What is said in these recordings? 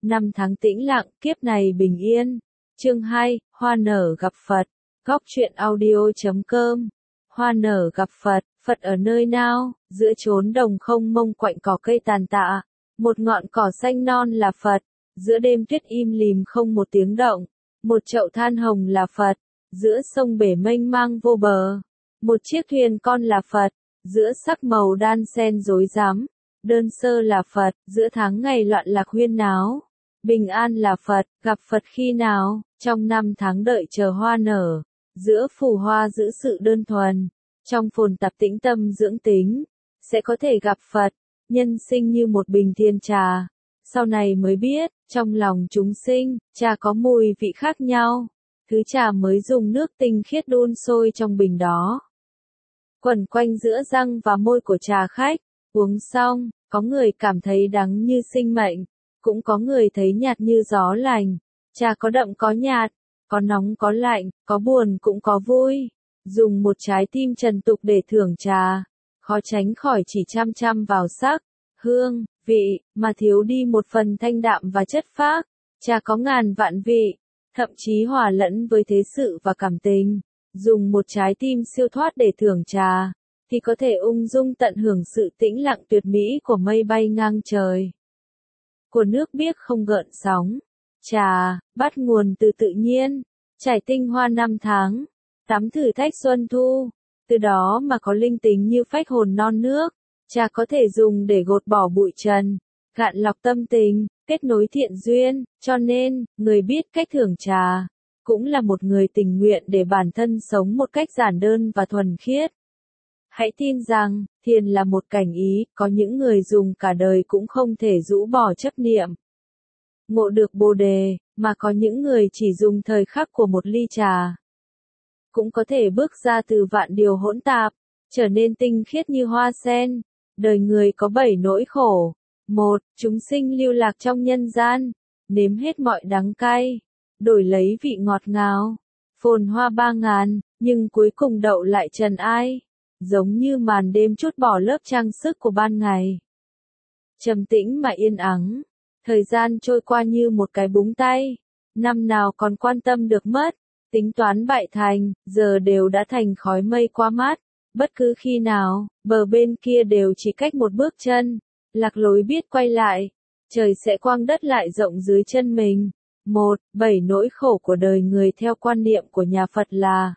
Năm tháng tĩnh lặng, kiếp này bình yên. Chương 2, Hoa nở gặp Phật. Góc truyện audio.com. Hoa nở gặp Phật, Phật ở nơi nào? Giữa chốn đồng không mông quạnh cỏ cây tàn tạ, một ngọn cỏ xanh non là Phật. Giữa đêm tuyết im lìm không một tiếng động, một chậu than hồng là Phật. Giữa sông bể mênh mang vô bờ, một chiếc thuyền con là Phật. Giữa sắc màu đan xen rối rắm, đơn sơ là Phật. Giữa tháng ngày loạn lạc huyên náo, bình an là Phật. Gặp Phật khi nào? Trong năm tháng đợi chờ hoa nở, giữa phù hoa giữ sự đơn thuần, trong phồn tạp tĩnh tâm dưỡng tính, sẽ có thể gặp Phật. Nhân sinh như một bình thiên trà, sau này mới biết, trong lòng chúng sinh, trà có mùi vị khác nhau. Thứ trà mới dùng nước tinh khiết đun sôi trong bình đó, quẩn quanh giữa răng và môi của trà khách. Uống xong, có người cảm thấy đắng như sinh mệnh, cũng có người thấy nhạt như gió lành. Trà có đậm có nhạt, có nóng có lạnh, có buồn cũng có vui. Dùng một trái tim trần tục để thưởng trà, khó tránh khỏi chỉ chăm chăm vào sắc, hương, vị, mà thiếu đi một phần thanh đạm và chất phác. Trà có ngàn vạn vị, thậm chí hòa lẫn với thế sự và cảm tình. Dùng một trái tim siêu thoát để thưởng trà, thì có thể ung dung tận hưởng sự tĩnh lặng tuyệt mỹ của mây bay ngang trời, của nước biếc không gợn sóng. Trà, bắt nguồn từ tự nhiên, trải tinh hoa năm tháng, tắm thử thách xuân thu, từ đó mà có linh tính như phách hồn non nước. Trà có thể dùng để gột bỏ bụi trần, gạn lọc tâm tình, kết nối thiện duyên, cho nên, người biết cách thưởng trà, cũng là một người tình nguyện để bản thân sống một cách giản đơn và thuần khiết. Hãy tin rằng, thiền là một cảnh ý, có những người dùng cả đời cũng không thể rũ bỏ chấp niệm ngộ được Bồ đề, mà có những người chỉ dùng thời khắc của một ly trà, cũng có thể bước ra từ vạn điều hỗn tạp, trở nên tinh khiết như hoa sen. Đời người có 7 nỗi khổ. 1. Chúng sinh lưu lạc trong nhân gian, nếm hết mọi đắng cay, đổi lấy vị ngọt ngào, phồn hoa 3000, nhưng cuối cùng đậu lại trần ai, giống như màn đêm trút bỏ lớp trang sức của ban ngày. Trầm tĩnh mà yên ắng, thời gian trôi qua như một cái búng tay, năm nào còn quan tâm được mất, tính toán bại thành, giờ đều đã thành khói mây qua mắt. Bất cứ khi nào, bờ bên kia đều chỉ cách một bước chân, lạc lối biết quay lại, trời sẽ quang đất lại rộng dưới chân mình. 1. 7 nỗi khổ của đời người theo quan niệm của nhà Phật là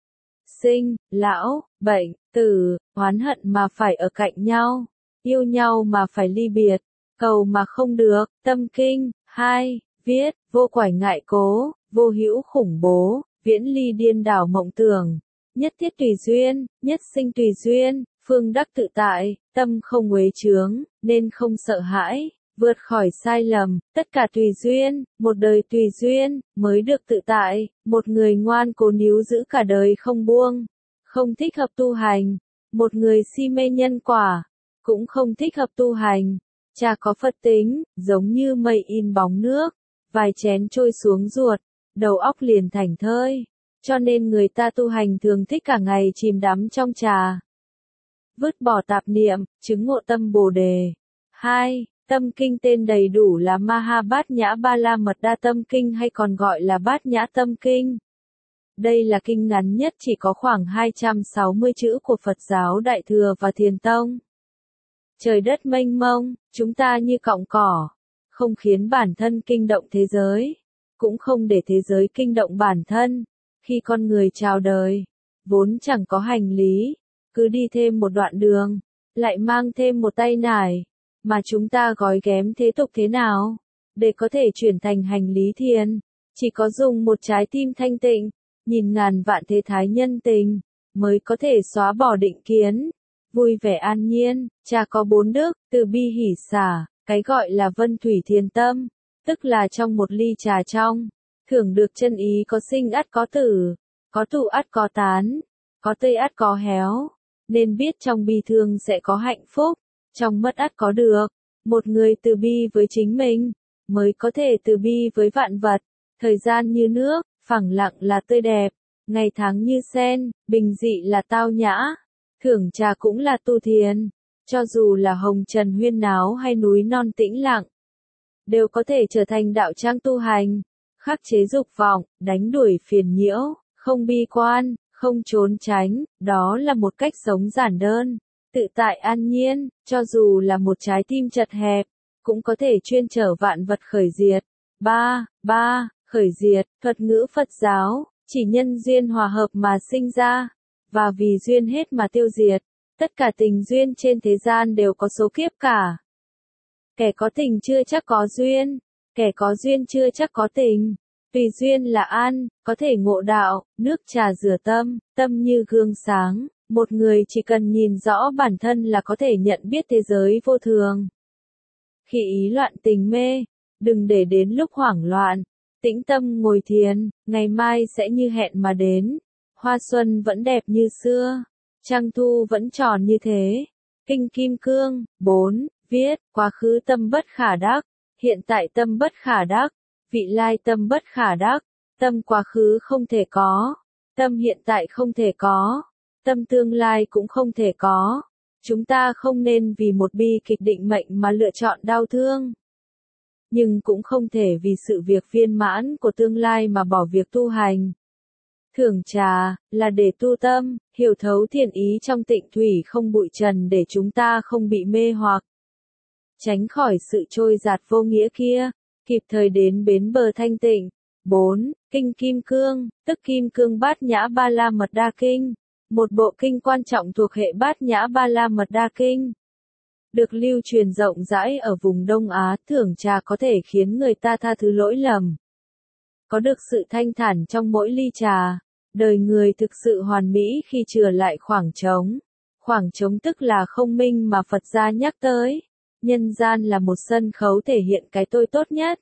sinh, lão, bệnh, tử, oán hận mà phải ở cạnh nhau, yêu nhau mà phải ly biệt, cầu mà không được. Tâm kinh. 2. Viết, vô quải ngại cố, vô hữu khủng bố, viễn ly điên đảo mộng tưởng, nhất thiết tùy duyên, nhất sinh tùy duyên, phương đắc tự tại, tâm không uế chướng, nên không sợ hãi, vượt khỏi sai lầm, tất cả tùy duyên, một đời tùy duyên, mới được tự tại. Một người ngoan cố níu giữ cả đời không buông, không thích hợp tu hành. Một người si mê nhân quả, cũng không thích hợp tu hành. Trà có Phật tính, giống như mây in bóng nước, vài chén trôi xuống ruột, đầu óc liền thảnh thơi. Cho nên người ta tu hành thường thích cả ngày chìm đắm trong trà, vứt bỏ tạp niệm, chứng ngộ tâm Bồ đề. 2. Tâm kinh tên đầy đủ là Maha Bát Nhã Ba La Mật Đa Tâm Kinh, hay còn gọi là Bát Nhã Tâm Kinh. Đây là kinh ngắn nhất, chỉ có khoảng 260 chữ của Phật giáo Đại Thừa và Thiền Tông. Trời đất mênh mông, chúng ta như cọng cỏ, không khiến bản thân kinh động thế giới, cũng không để thế giới kinh động bản thân. Khi con người chào đời, vốn chẳng có hành lý, cứ đi thêm một đoạn đường, lại mang thêm một tay nải, mà chúng ta gói ghém thế tục thế nào, để có thể chuyển thành hành lý thiền, chỉ có dùng một trái tim thanh tịnh, nhìn ngàn vạn thế thái nhân tình, mới có thể xóa bỏ định kiến, vui vẻ an nhiên. Trà có 4 đức, từ bi hỷ xả, cái gọi là vân thủy thiền tâm, tức là trong một ly trà trong, thưởng được chân ý có sinh ắt có tử, có tụ ắt có tán, có tươi ắt có héo, nên biết trong bi thương sẽ có hạnh phúc, trong mất ắt có được. Một người từ bi với chính mình, mới có thể từ bi với vạn vật. Thời gian như nước, phẳng lặng là tươi đẹp, ngày tháng như sen, bình dị là tao nhã. Thưởng trà cũng là tu thiền, cho dù là hồng trần huyên náo hay núi non tĩnh lặng, đều có thể trở thành đạo trang tu hành, khắc chế dục vọng, đánh đuổi phiền nhiễu, không bi quan, không trốn tránh, đó là một cách sống giản đơn, tự tại an nhiên, cho dù là một trái tim chật hẹp, cũng có thể chuyên chở vạn vật khởi diệt. 3. Khởi diệt, thuật ngữ Phật giáo, chỉ nhân duyên hòa hợp mà sinh ra, và vì duyên hết mà tiêu diệt. Tất cả tình duyên trên thế gian đều có số kiếp cả. Kẻ có tình chưa chắc có duyên, kẻ có duyên chưa chắc có tình. Tùy duyên là ăn, có thể ngộ đạo, nước trà rửa tâm, tâm như gương sáng. Một người chỉ cần nhìn rõ bản thân là có thể nhận biết thế giới vô thường. Khi ý loạn tình mê, đừng để đến lúc hoảng loạn, tĩnh tâm ngồi thiền, ngày mai sẽ như hẹn mà đến. Hoa xuân vẫn đẹp như xưa, trăng thu vẫn tròn như thế. Kinh Kim Cương 4, viết, quá khứ tâm bất khả đắc, hiện tại tâm bất khả đắc, vị lai tâm bất khả đắc, tâm quá khứ không thể có, tâm hiện tại không thể có, tâm tương lai cũng không thể có. Chúng ta không nên vì một bi kịch định mệnh mà lựa chọn đau thương. Nhưng cũng không thể vì sự việc viên mãn của tương lai mà bỏ việc tu hành. Thưởng trà, là để tu tâm, hiểu thấu thiện ý trong tịnh thủy không bụi trần để chúng ta không bị mê hoặc. Tránh khỏi sự trôi giạt vô nghĩa kia, kịp thời đến bến bờ thanh tịnh. 4. Kinh Kim Cương, tức Kim Cương Bát Nhã Ba La Mật Đa Kinh. Một bộ kinh quan trọng thuộc hệ Bát Nhã Ba La Mật Đa Kinh. Được lưu truyền rộng rãi ở vùng Đông Á, thưởng trà có thể khiến người ta tha thứ lỗi lầm. Có được sự thanh thản trong mỗi ly trà, đời người thực sự hoàn mỹ khi chừa lại khoảng trống. Khoảng trống tức là không minh mà Phật gia nhắc tới. Nhân gian là một sân khấu thể hiện cái tôi tốt nhất.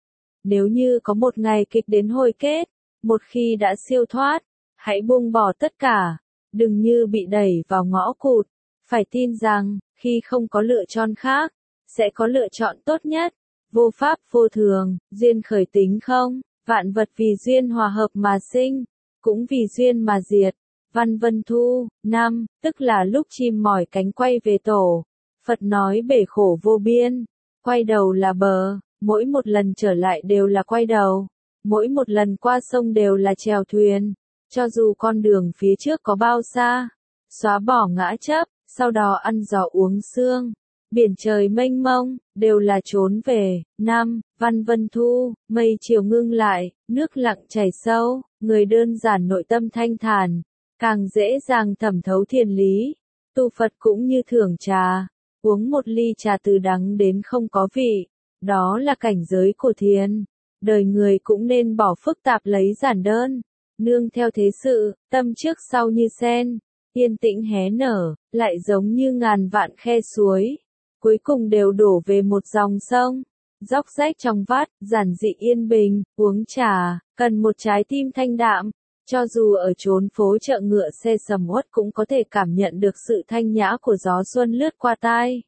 Nếu như có một ngày kịch đến hồi kết, một khi đã siêu thoát, hãy buông bỏ tất cả, đừng như bị đẩy vào ngõ cụt. Phải tin rằng, khi không có lựa chọn khác, sẽ có lựa chọn tốt nhất. Vô pháp vô thường, duyên khởi tính không, vạn vật vì duyên hòa hợp mà sinh, cũng vì duyên mà diệt. Văn Vân Thu 5, tức là lúc chim mỏi cánh quay về tổ. Phật nói bể khổ vô biên, quay đầu là bờ, mỗi một lần trở lại đều là quay đầu, mỗi một lần qua sông đều là chèo thuyền, cho dù con đường phía trước có bao xa, xóa bỏ ngã chấp, sau đó ăn gió uống sương, biển trời mênh mông, đều là trốn về. 5. Văn Vân Thu, mây chiều ngưng lại, nước lặng chảy sâu, người đơn giản nội tâm thanh thản, càng dễ dàng thẩm thấu thiền lý. Tu Phật cũng như thưởng trà, uống một ly trà từ đắng đến không có vị, đó là cảnh giới của thiền. Đời người cũng nên bỏ phức tạp lấy giản đơn, nương theo thế sự, tâm trước sau như sen, yên tĩnh hé nở, lại giống như ngàn vạn khe suối, cuối cùng đều đổ về một dòng sông. Dốc rách trong vắt, giản dị yên bình, uống trà, cần một trái tim thanh đạm. Cho dù ở chốn phố chợ ngựa xe sầm uất cũng có thể cảm nhận được sự thanh nhã của gió xuân lướt qua tai,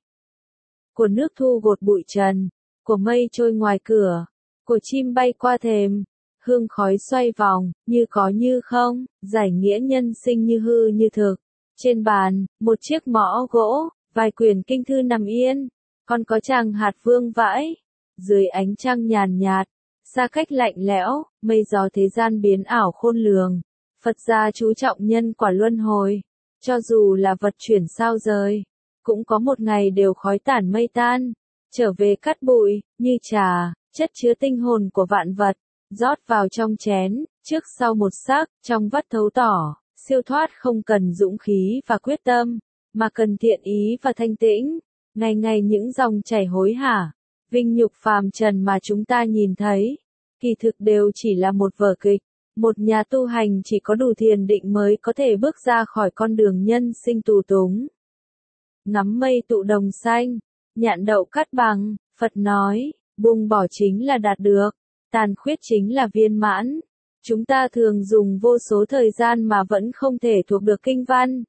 của nước thu gột bụi trần, của mây trôi ngoài cửa, của chim bay qua thềm, hương khói xoay vòng, như có như không, giải nghĩa nhân sinh như hư như thực. Trên bàn, một chiếc mõ gỗ, vài quyển kinh thư nằm yên, còn có tràng hạt vương vãi, dưới ánh trăng nhàn nhạt, xa cách lạnh lẽo, mây gió thế gian biến ảo khôn lường. Phật gia chú trọng nhân quả luân hồi, cho dù là vật chuyển sao rời, cũng có một ngày đều khói tản mây tan, trở về cát bụi, như trà, chất chứa tinh hồn của vạn vật, rót vào trong chén, trước sau một sắc, trong vắt thấu tỏ, siêu thoát không cần dũng khí và quyết tâm, mà cần thiện ý và thanh tĩnh. Ngày ngày những dòng chảy hối hả, vinh nhục phàm trần mà chúng ta nhìn thấy, kỳ thực đều chỉ là một vở kịch. Một nhà tu hành chỉ có đủ thiền định mới có thể bước ra khỏi con đường nhân sinh tù túng. Ngắm mây tụ đồng xanh, nhạn đậu cát bằng, Phật nói, buông bỏ chính là đạt được, tàn khuyết chính là viên mãn. Chúng ta thường dùng vô số thời gian mà vẫn không thể thuộc được kinh văn.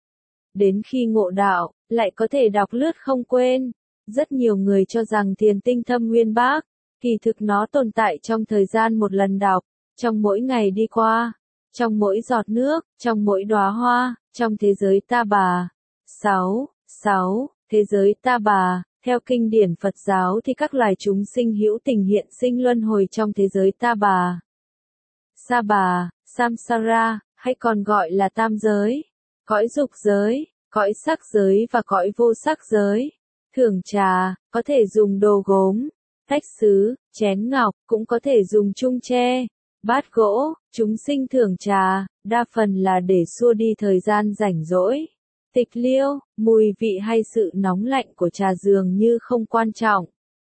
Đến khi ngộ đạo, lại có thể đọc lướt không quên. Rất nhiều người cho rằng thiền tinh thâm uyên bác, kỳ thực nó tồn tại trong thời gian một lần đọc, trong mỗi ngày đi qua, trong mỗi giọt nước, trong mỗi đóa hoa, trong thế giới ta bà. 6. Thế giới ta bà, Theo kinh điển Phật giáo thì các loài chúng sinh hữu tình hiện sinh luân hồi trong thế giới Ta Bà, Sa Bà, Samsara, hay còn gọi là tam giới, cõi dục giới, cõi sắc giới và cõi vô sắc giới. Thưởng trà, có thể dùng đồ gốm, tách sứ, chén ngọc, cũng có thể dùng chung tre, bát gỗ. Chúng sinh thưởng trà, đa phần là để xua đi thời gian rảnh rỗi. Tịch liêu, mùi vị hay sự nóng lạnh của trà dường như không quan trọng.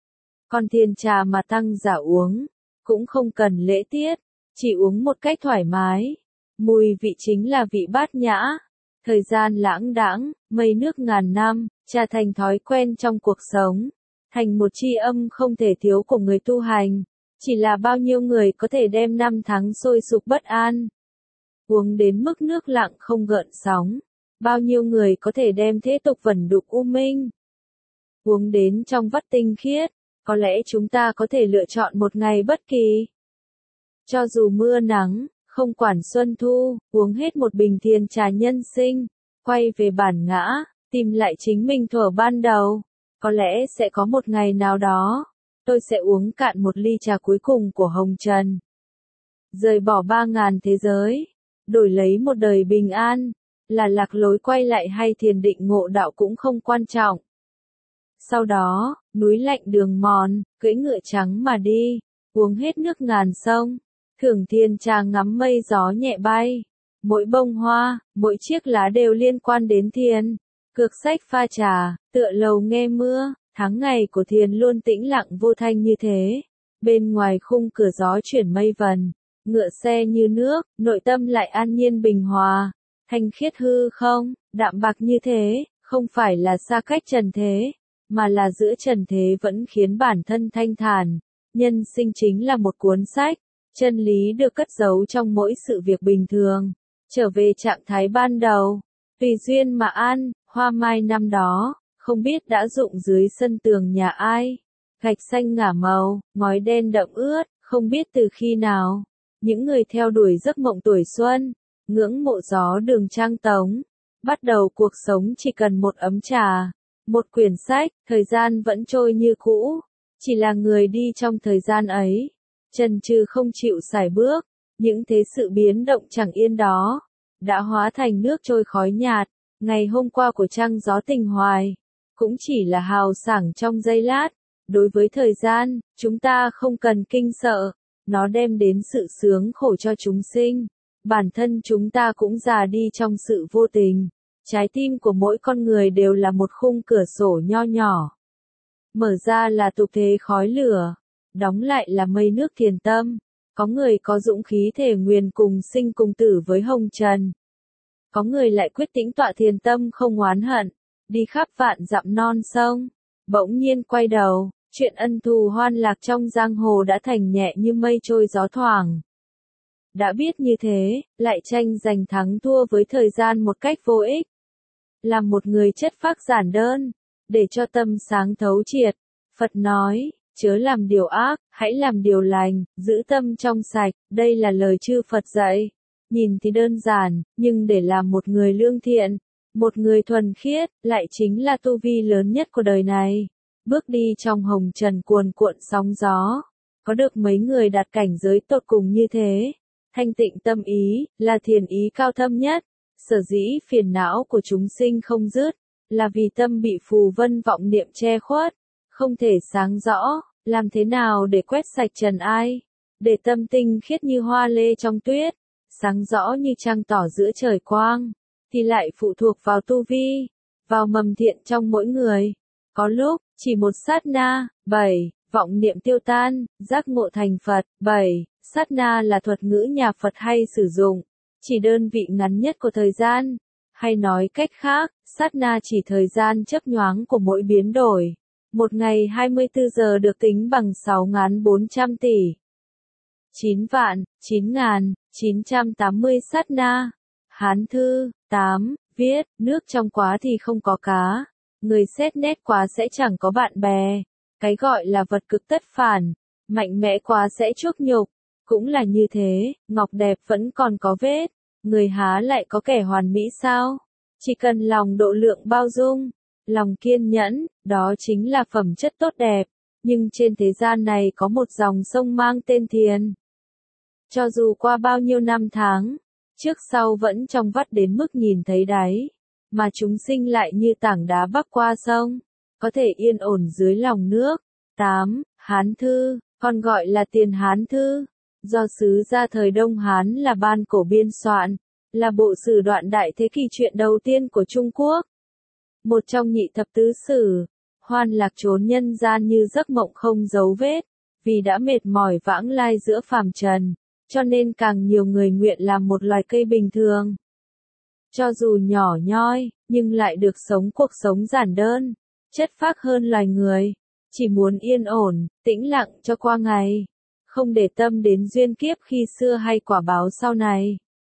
Còn thiền trà mà tăng giả uống, cũng không cần lễ tiết, chỉ uống một cách thoải mái. Mùi vị chính là vị bát nhã. Thời gian lãng đãng, mây nước ngàn năm, trà thành thói quen trong cuộc sống, thành một tri âm không thể thiếu của người tu hành. Chỉ là bao nhiêu người có thể đem năm tháng sôi sục bất an, uống đến mức nước lặng không gợn sóng. Bao nhiêu người có thể đem thế tục vẩn đục u minh, uống đến trong vắt tinh khiết. Có lẽ chúng ta có thể lựa chọn một ngày bất kỳ. Cho dù mưa nắng, không quản xuân thu, uống hết một bình thiền trà nhân sinh, quay về bản ngã, tìm lại chính mình thuở ban đầu. Có lẽ sẽ có một ngày nào đó, tôi sẽ uống cạn một ly trà cuối cùng của hồng trần. Rời bỏ 3.000 thế giới, đổi lấy một đời bình an, là lạc lối quay lại hay thiền định ngộ đạo cũng không quan trọng. Sau đó, núi lạnh đường mòn, cưỡi ngựa trắng mà đi, uống hết nước ngàn sông, thưởng thiền trà ngắm mây gió nhẹ bay. Mỗi bông hoa, mỗi chiếc lá đều liên quan đến thiền. Cược sách pha trà, tựa lầu nghe mưa, tháng ngày của thiền luôn tĩnh lặng vô thanh như thế. Bên ngoài khung cửa gió chuyển mây vần, ngựa xe như nước, nội tâm lại an nhiên bình hòa, thanh khiết hư không, đạm bạc như thế, không phải là xa cách trần thế, mà là giữa trần thế vẫn khiến bản thân thanh thản. Nhân sinh chính là một cuốn sách, chân lý được cất giấu trong mỗi sự việc bình thường, trở về trạng thái ban đầu, tùy duyên mà an. Hoa mai năm đó, không biết đã rụng dưới sân tường nhà ai, gạch xanh ngả màu, ngói đen đậm ướt, không biết từ khi nào, những người theo đuổi giấc mộng tuổi xuân, ngưỡng mộ gió đường trang tống, bắt đầu cuộc sống chỉ cần một ấm trà, một quyển sách, thời gian vẫn trôi như cũ, chỉ là người đi trong thời gian ấy, chần chừ không chịu sải bước, những thế sự biến động chẳng yên đó, đã hóa thành nước trôi khói nhạt. Ngày hôm qua của trăng gió tình hoài, cũng chỉ là hào sảng trong giây lát. Đối với thời gian, chúng ta không cần kinh sợ, nó đem đến sự sướng khổ cho chúng sinh. Bản thân chúng ta cũng già đi trong sự vô tình. Trái tim của mỗi con người đều là một khung cửa sổ nho nhỏ. Mở ra là tục thế khói lửa, đóng lại là mây nước thiền tâm. Có người có dũng khí thề nguyền cùng sinh cùng tử với hồng trần. Có người lại quyết tĩnh tọa thiền tâm không oán hận, đi khắp vạn dặm non sông. Bỗng nhiên quay đầu, chuyện ân thù hoan lạc trong giang hồ đã thành nhẹ như mây trôi gió thoảng. Đã biết như thế, lại tranh giành thắng thua với thời gian một cách vô ích. Làm một người chất phác giản đơn, để cho tâm sáng thấu triệt. Phật nói, chớ làm điều ác, hãy làm điều lành, giữ tâm trong sạch, đây là lời chư Phật dạy. Nhìn thì đơn giản, nhưng để làm một người lương thiện, một người thuần khiết, lại chính là tu vi lớn nhất của đời này. Bước đi trong hồng trần cuồn cuộn sóng gió, có được mấy người đạt cảnh giới tột cùng như thế. Thanh tịnh tâm ý, là thiền ý cao thâm nhất. Sở dĩ phiền não của chúng sinh không dứt, là vì tâm bị phù vân vọng niệm che khuất, không thể sáng rõ. Làm thế nào để quét sạch trần ai, để tâm tinh khiết như hoa lê trong tuyết, sáng rõ như trăng tỏ giữa trời quang, thì lại phụ thuộc vào tu vi, vào mầm thiện trong mỗi người. Có lúc, chỉ một sát na. 7. Vọng niệm tiêu tan, giác ngộ thành Phật. 7. Sát na là thuật ngữ nhà Phật hay sử dụng, chỉ đơn vị ngắn nhất của thời gian. Hay nói cách khác, sát na chỉ thời gian chớp nhoáng của mỗi biến đổi. Một ngày 24 giờ được tính bằng 6.400 tỷ. 9.980 sát na. Hán thư 8 viết, nước trong quá thì không có cá, người xét nét quá sẽ chẳng có bạn bè. Cái gọi là vật cực tất phản, mạnh mẽ quá sẽ chuốc nhục. Cũng là như thế, ngọc đẹp vẫn còn có vết, người há lại có kẻ hoàn mỹ sao? Chỉ cần lòng độ lượng bao dung, lòng kiên nhẫn, đó chính là phẩm chất tốt đẹp, nhưng trên thế gian này có một dòng sông mang tên thiền. Cho dù qua bao nhiêu năm tháng, trước sau vẫn trong vắt đến mức nhìn thấy đáy, mà chúng sinh lại như tảng đá bắc qua sông, có thể yên ổn dưới lòng nước. 8. Hán Thư, còn gọi là Tiền Hán Thư, do sứ gia thời Đông Hán là Ban Cổ biên soạn, là bộ sử đoạn đại thế kỷ truyện đầu tiên của Trung Quốc. Một trong nhị thập tứ sử, hoan lạc trốn nhân gian như giấc mộng không dấu vết, vì đã mệt mỏi vãng lai giữa phàm trần, cho nên càng nhiều người nguyện làm một loài cây bình thường. Cho dù nhỏ nhoi, nhưng lại được sống cuộc sống giản đơn, chất phác hơn loài người, chỉ muốn yên ổn, tĩnh lặng cho qua ngày, không để tâm đến duyên kiếp khi xưa hay quả báo sau này.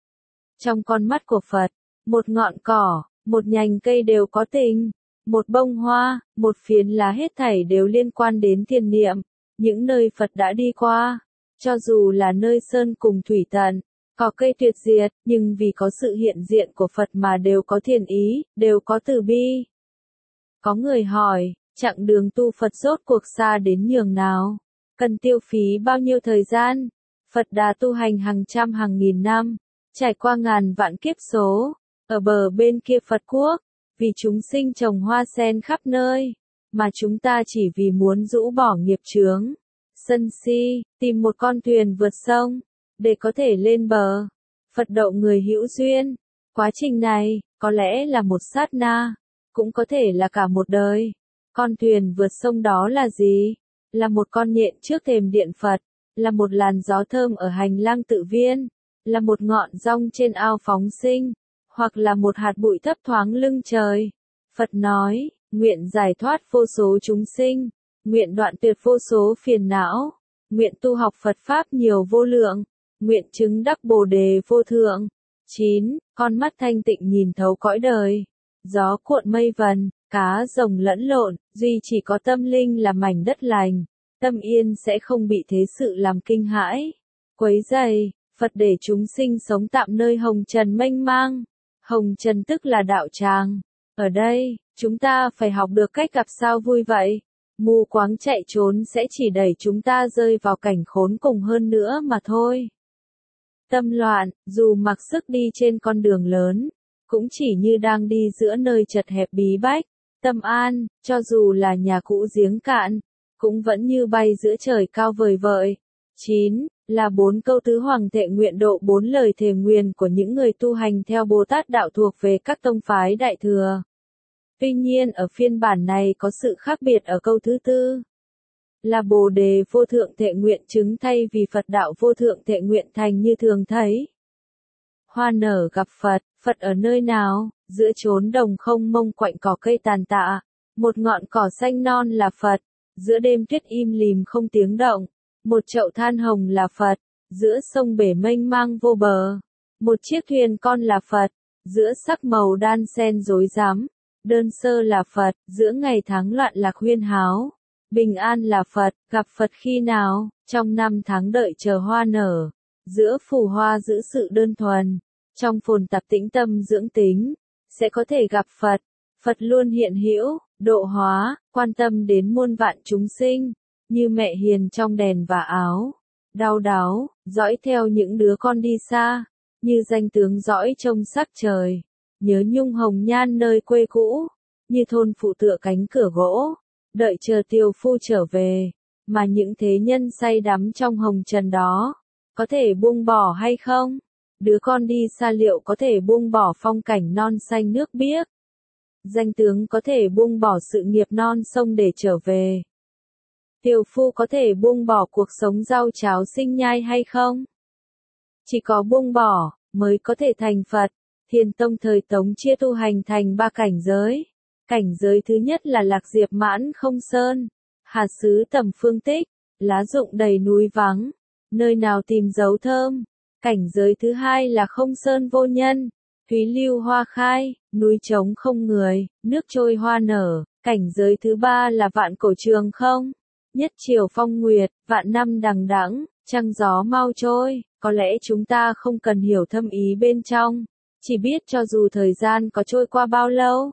Trong con mắt của Phật, một ngọn cỏ, một nhành cây đều có tình, một bông hoa, một phiến lá hết thảy đều liên quan đến thiền niệm, những nơi Phật đã đi qua, cho dù là nơi sơn cùng thủy tận, cỏ cây tuyệt diệt, nhưng vì có sự hiện diện của Phật mà đều có thiền ý, đều có từ bi. Có người hỏi, chặng đường tu Phật rốt cuộc xa đến nhường nào? Cần tiêu phí bao nhiêu thời gian? Phật đã tu hành hàng trăm hàng nghìn năm, trải qua ngàn vạn kiếp số, ở bờ bên kia Phật quốc, vì chúng sinh trồng hoa sen khắp nơi, mà chúng ta chỉ vì muốn rũ bỏ nghiệp chướng, sân si, tìm một con thuyền vượt sông, để có thể lên bờ. Phật độ người hữu duyên. Quá trình này, có lẽ là một sát na, cũng có thể là cả một đời. Con thuyền vượt sông đó là gì? Là một con nhện trước thềm điện Phật, là một làn gió thơm ở hành lang tự viên, là một ngọn rong trên ao phóng sinh, hoặc là một hạt bụi thấp thoáng lưng trời. Phật nói, nguyện giải thoát vô số chúng sinh, nguyện đoạn tuyệt vô số phiền não, nguyện tu học Phật Pháp nhiều vô lượng, nguyện chứng đắc Bồ Đề vô thượng. 9. Con mắt thanh tịnh nhìn thấu cõi đời. Gió cuộn mây vần, cá rồng lẫn lộn, duy chỉ có tâm linh là mảnh đất lành, tâm yên sẽ không bị thế sự làm kinh hãi, quấy rầy. Phật để chúng sinh sống tạm nơi hồng trần mênh mang. Hồng trần tức là đạo tràng. Ở đây, chúng ta phải học được cách gặp sao vui vậy. Mù quáng chạy trốn sẽ chỉ đẩy chúng ta rơi vào cảnh khốn cùng hơn nữa mà thôi. Tâm loạn, dù mặc sức đi trên con đường lớn, cũng chỉ như đang đi giữa nơi chật hẹp bí bách. Tâm an, cho dù là nhà cũ giếng cạn, cũng vẫn như bay giữa trời cao vời vợi. 9. Là 4 câu tứ hoàng thệ nguyện độ 4 lời thề nguyền của những người tu hành theo Bồ Tát đạo thuộc về các tông phái Đại Thừa. Tuy nhiên ở phiên bản này có sự khác biệt ở câu thứ tư. Là Bồ Đề vô thượng thệ nguyện chứng thay vì Phật đạo vô thượng thệ nguyện thành như thường thấy. Hoa nở gặp Phật, Phật ở nơi nào? Giữa chốn đồng không mông quạnh cỏ cây tàn tạ, một ngọn cỏ xanh non là Phật, giữa đêm tuyết im lìm không tiếng động, một chậu than hồng là Phật, giữa sông bể mênh mang vô bờ, một chiếc thuyền con là Phật, giữa sắc màu đan xen rối rắm, đơn sơ là Phật, giữa ngày tháng loạn lạc huyên háo, bình an là Phật, gặp Phật khi nào? Trong năm tháng đợi chờ hoa nở, giữa phù hoa giữ sự đơn thuần, trong phồn tạp tĩnh tâm dưỡng tính, sẽ có thể gặp Phật. Phật luôn hiện hữu, độ hóa, quan tâm đến muôn vạn chúng sinh, như mẹ hiền trong đèn và áo, đau đáu, dõi theo những đứa con đi xa, như danh tướng dõi trông sắc trời, nhớ nhung hồng nhan nơi quê cũ, như thôn phụ tựa cánh cửa gỗ, đợi chờ tiều phu trở về, mà những thế nhân say đắm trong hồng trần đó, có thể buông bỏ hay không? Đứa con đi xa liệu có thể buông bỏ phong cảnh non xanh nước biếc? Danh tướng có thể buông bỏ sự nghiệp non sông để trở về? Tiều phu có thể buông bỏ cuộc sống rau cháo sinh nhai hay không? Chỉ có buông bỏ, mới có thể thành Phật. Thiền tông thời Tống chia tu hành thành 3 cảnh giới. Cảnh giới thứ nhất là lạc diệp mãn không sơn, hạt xứ tầm phương tích, lá rụng đầy núi vắng, nơi nào tìm dấu thơm. Cảnh giới thứ hai là không sơn vô nhân, thúy lưu hoa khai, núi trống không người, nước trôi hoa nở. Cảnh giới thứ ba là vạn cổ trường không, nhất chiều phong nguyệt, vạn năm đằng đẵng, trăng gió mau trôi. Có lẽ chúng ta không cần hiểu thâm ý bên trong, chỉ biết cho dù thời gian có trôi qua bao lâu,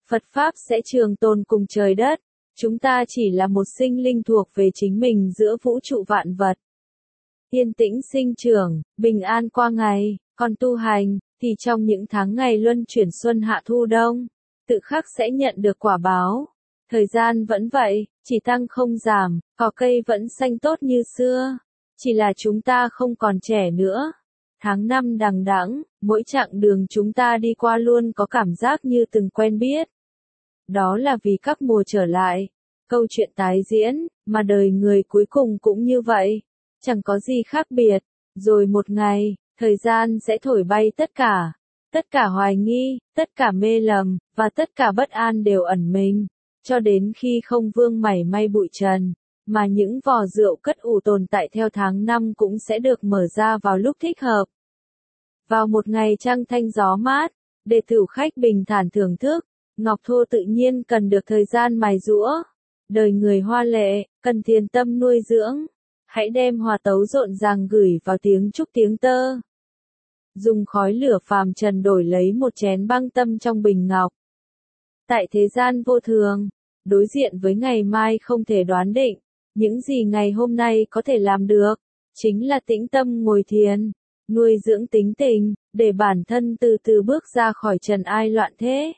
Phật Pháp sẽ trường tồn cùng trời đất. Chúng ta chỉ là một sinh linh thuộc về chính mình giữa vũ trụ vạn vật. Yên tĩnh sinh trưởng, bình an qua ngày, còn tu hành, thì trong những tháng ngày luân chuyển xuân hạ thu đông, tự khắc sẽ nhận được quả báo. Thời gian vẫn vậy, chỉ tăng không giảm, cỏ cây vẫn xanh tốt như xưa. Chỉ là chúng ta không còn trẻ nữa. Tháng năm đằng đẵng, mỗi chặng đường chúng ta đi qua luôn có cảm giác như từng quen biết. Đó là vì các mùa trở lại, câu chuyện tái diễn, mà đời người cuối cùng cũng như vậy. Chẳng có gì khác biệt. Rồi một ngày, thời gian sẽ thổi bay tất cả hoài nghi, tất cả mê lầm, và tất cả bất an đều ẩn mình. Cho đến khi không vương mảy may bụi trần, mà những vò rượu cất ủ tồn tại theo tháng năm cũng sẽ được mở ra vào lúc thích hợp. Vào một ngày trăng thanh gió mát, để thử khách bình thản thưởng thức, ngọc thô tự nhiên cần được thời gian mài giũa. Đời người hoa lệ, cần thiền tâm nuôi dưỡng. Hãy đem hòa tấu rộn ràng gửi vào tiếng trúc tiếng tơ. Dùng khói lửa phàm trần đổi lấy một chén băng tâm trong bình ngọc. Tại thế gian vô thường, đối diện với ngày mai không thể đoán định, những gì ngày hôm nay có thể làm được, chính là tĩnh tâm ngồi thiền, nuôi dưỡng tính tình, để bản thân từ từ bước ra khỏi trần ai loạn thế.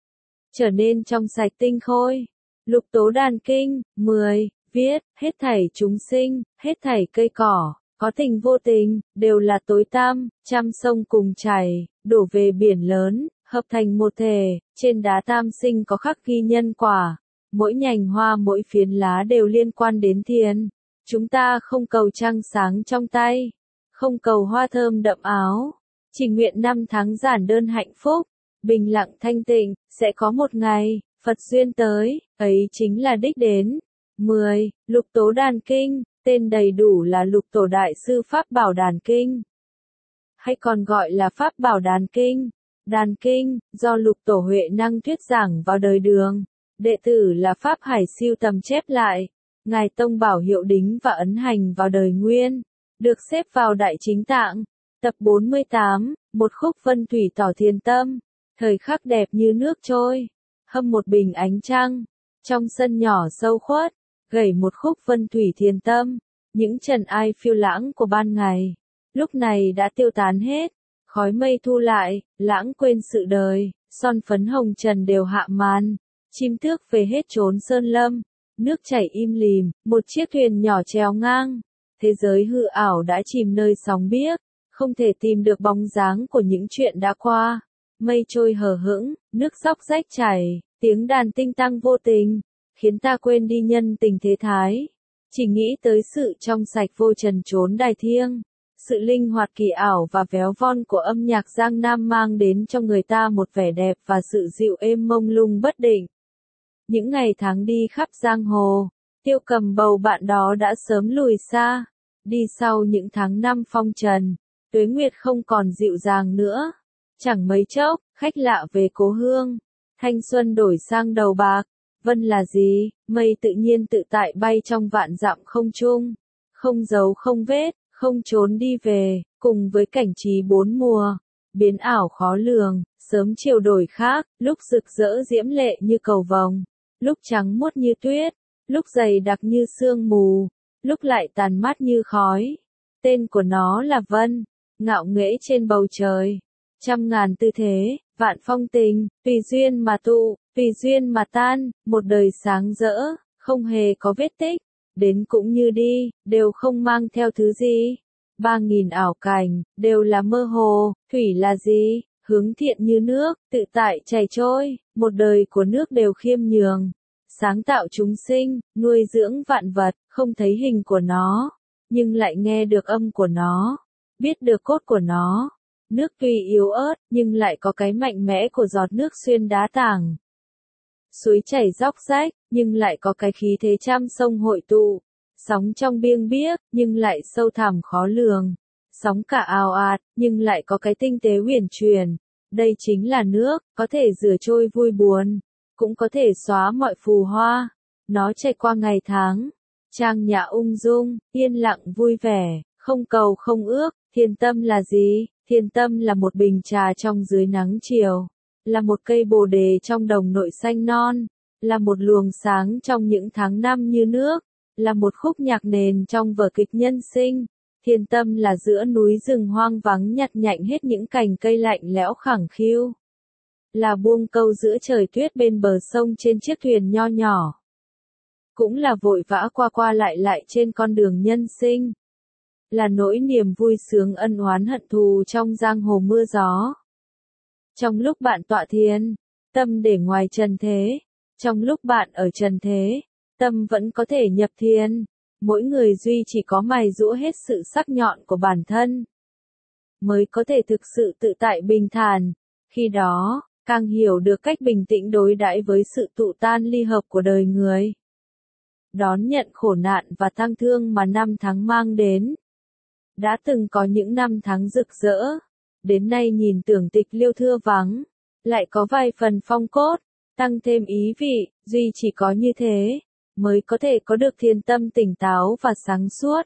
Trở nên trong sạch tinh khôi. Lục Tố Đàn Kinh, 10, viết, hết thảy chúng sinh, hết thảy cây cỏ, có tình vô tình, đều là tối tăm, trăm sông cùng chảy, đổ về biển lớn, hợp thành một thể, trên đá tam sinh có khắc ghi nhân quả, mỗi nhành hoa mỗi phiến lá đều liên quan đến thiền. Chúng ta không cầu trăng sáng trong tay, không cầu hoa thơm đậm áo, chỉ nguyện năm tháng giản đơn hạnh phúc, bình lặng thanh tịnh, sẽ có một ngày, Phật duyên tới, ấy chính là đích đến. 10. Lục Tố Đàn Kinh, tên đầy đủ là Lục Tổ Đại Sư Pháp Bảo Đàn Kinh, hay còn gọi là Pháp Bảo Đàn Kinh. Đàn Kinh, do Lục Tổ Huệ Năng thuyết giảng vào đời Đường, đệ tử là Pháp Hải siêu tầm chép lại, Ngài Tông Bảo hiệu đính và ấn hành vào đời Nguyên, được xếp vào Đại Chính Tạng. Tập 48, một khúc vân thủy tỏ thiền tâm, thời khắc đẹp như nước trôi, hâm một bình ánh trăng, trong sân nhỏ sâu khuất, gảy một khúc vân thủy thiền tâm, những trần ai phiêu lãng của ban ngày, lúc này đã tiêu tán hết, khói mây thu lại, lãng quên sự đời, son phấn hồng trần đều hạ màn, chim tước về hết chốn sơn lâm, nước chảy im lìm, một chiếc thuyền nhỏ chèo ngang, thế giới hư ảo đã chìm nơi sóng biếc, không thể tìm được bóng dáng của những chuyện đã qua, mây trôi hờ hững, nước dốc rách chảy, tiếng đàn tinh tăng vô tình, khiến ta quên đi nhân tình thế thái, chỉ nghĩ tới sự trong sạch vô trần chốn đài thiêng. Sự linh hoạt kỳ ảo và véo von của âm nhạc Giang Nam mang đến cho người ta một vẻ đẹp và sự dịu êm mông lung bất định. Những ngày tháng đi khắp giang hồ, Tiêu Cầm bầu bạn đó đã sớm lùi xa. Đi sau những tháng năm phong trần, Tuế Nguyệt không còn dịu dàng nữa. Chẳng mấy chốc, khách lạ về cố hương. Thanh xuân đổi sang đầu bạc. Vân là gì? Mây tự nhiên tự tại bay trong vạn dặm không trung. Không dấu không vết. Không trốn đi về, cùng với cảnh trí bốn mùa, biến ảo khó lường, sớm chiều đổi khác, lúc rực rỡ diễm lệ như cầu vồng, lúc trắng muốt như tuyết, lúc dày đặc như sương mù, lúc lại tàn mát như khói. Tên của nó là Vân, ngạo nghễ trên bầu trời, trăm ngàn tư thế, vạn phong tình, tùy duyên mà tụ, tùy duyên mà tan, một đời sáng rỡ, không hề có vết tích. Đến cũng như đi, đều không mang theo thứ gì. 3000 ảo cảnh, đều là mơ hồ, thủy là gì? Hướng thiện như nước, tự tại chảy trôi, một đời của nước đều khiêm nhường. Sáng tạo chúng sinh, nuôi dưỡng vạn vật, không thấy hình của nó, nhưng lại nghe được âm của nó, biết được cốt của nó. Nước tuy yếu ớt, nhưng lại có cái mạnh mẽ của giọt nước xuyên đá tảng. Suối chảy róc rách, nhưng lại có cái khí thế trăm sông hội tụ. Sóng trong biêng biếc, nhưng lại sâu thẳm khó lường. Sóng cả ào ạt, nhưng lại có cái tinh tế huyền truyền. Đây chính là nước, có thể rửa trôi vui buồn, cũng có thể xóa mọi phù hoa. Nó chảy qua ngày tháng, trang nhã ung dung, yên lặng vui vẻ, không cầu không ước. Thiền tâm là gì? Thiền tâm là một bình trà trong dưới nắng chiều. là một cây bồ đề trong đồng nội xanh non, là một luồng sáng trong những tháng năm như nước, là một khúc nhạc nền trong vở kịch nhân sinh. Thiên tâm là giữa núi rừng hoang vắng nhặt nhạnh hết những cành cây lạnh lẽo khẳng khiu. Là buông câu giữa trời tuyết bên bờ sông trên chiếc thuyền nho nhỏ. Cũng là vội vã qua qua lại lại trên con đường nhân sinh. Là nỗi niềm vui sướng ân oán hận thù trong giang hồ mưa gió. Trong lúc bạn tọa thiền, tâm để ngoài trần thế. Trong lúc bạn ở trần thế, tâm vẫn có thể nhập thiền. Mỗi người duy chỉ có mài giũa hết sự sắc nhọn của bản thân, mới có thể thực sự tự tại bình thản. Khi đó, càng hiểu được cách bình tĩnh đối đãi với sự tụ tan ly hợp của đời người. Đón nhận khổ nạn và tang thương mà năm tháng mang đến. Đã từng có những năm tháng rực rỡ, đến nay nhìn tưởng tịch liêu thưa vắng, lại có vài phần phong cốt, tăng thêm ý vị, duy chỉ có như thế, mới có thể có được thiên tâm tỉnh táo và sáng suốt.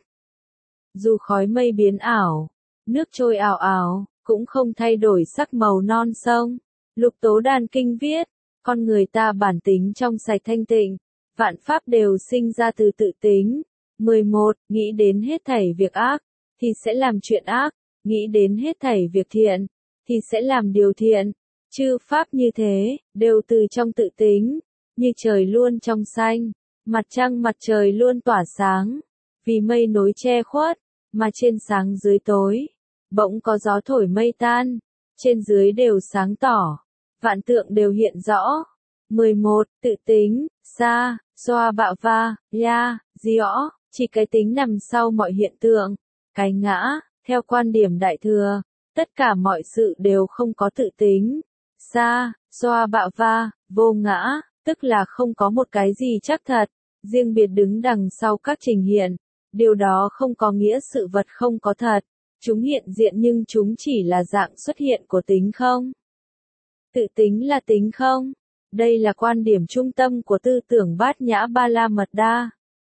Dù khói mây biến ảo, nước trôi ào ào, cũng không thay đổi sắc màu non sông. Lục Tố Đàn Kinh viết, con người ta bản tính trong sạch thanh tịnh, vạn pháp đều sinh ra từ tự tính. 11. Nghĩ đến hết thảy việc ác, thì sẽ làm chuyện ác, nghĩ đến hết thảy việc thiện, thì sẽ làm điều thiện. Chư pháp như thế, đều từ trong tự tính, như trời luôn trong xanh, mặt trăng mặt trời luôn tỏa sáng, vì mây nối che khuất, mà trên sáng dưới tối, bỗng có gió thổi mây tan, trên dưới đều sáng tỏ, vạn tượng đều hiện rõ. 11. Tự tính, sa, xoa bạo va, ya, diõ, chỉ cái tính nằm sau mọi hiện tượng, cái ngã, theo quan điểm Đại Thừa, tất cả mọi sự đều không có tự tính. Sa, xoa bạo va, vô ngã, tức là không có một cái gì chắc thật, riêng biệt đứng đằng sau các trình hiện, điều đó không có nghĩa sự vật không có thật, chúng hiện diện nhưng chúng chỉ là dạng xuất hiện của tính không. Tự tính là tính không, đây là quan điểm trung tâm của tư tưởng Bát Nhã Ba La Mật Đa.